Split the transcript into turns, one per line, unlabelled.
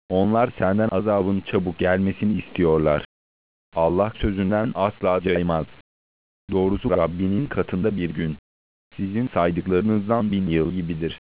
Onlar senden azabın çabuk gelmesini istiyorlar. Allah sözünden asla caymaz. Doğrusu Rabbinin katında bir gün, sizin saydıklarınızdan 1000 yıl gibidir.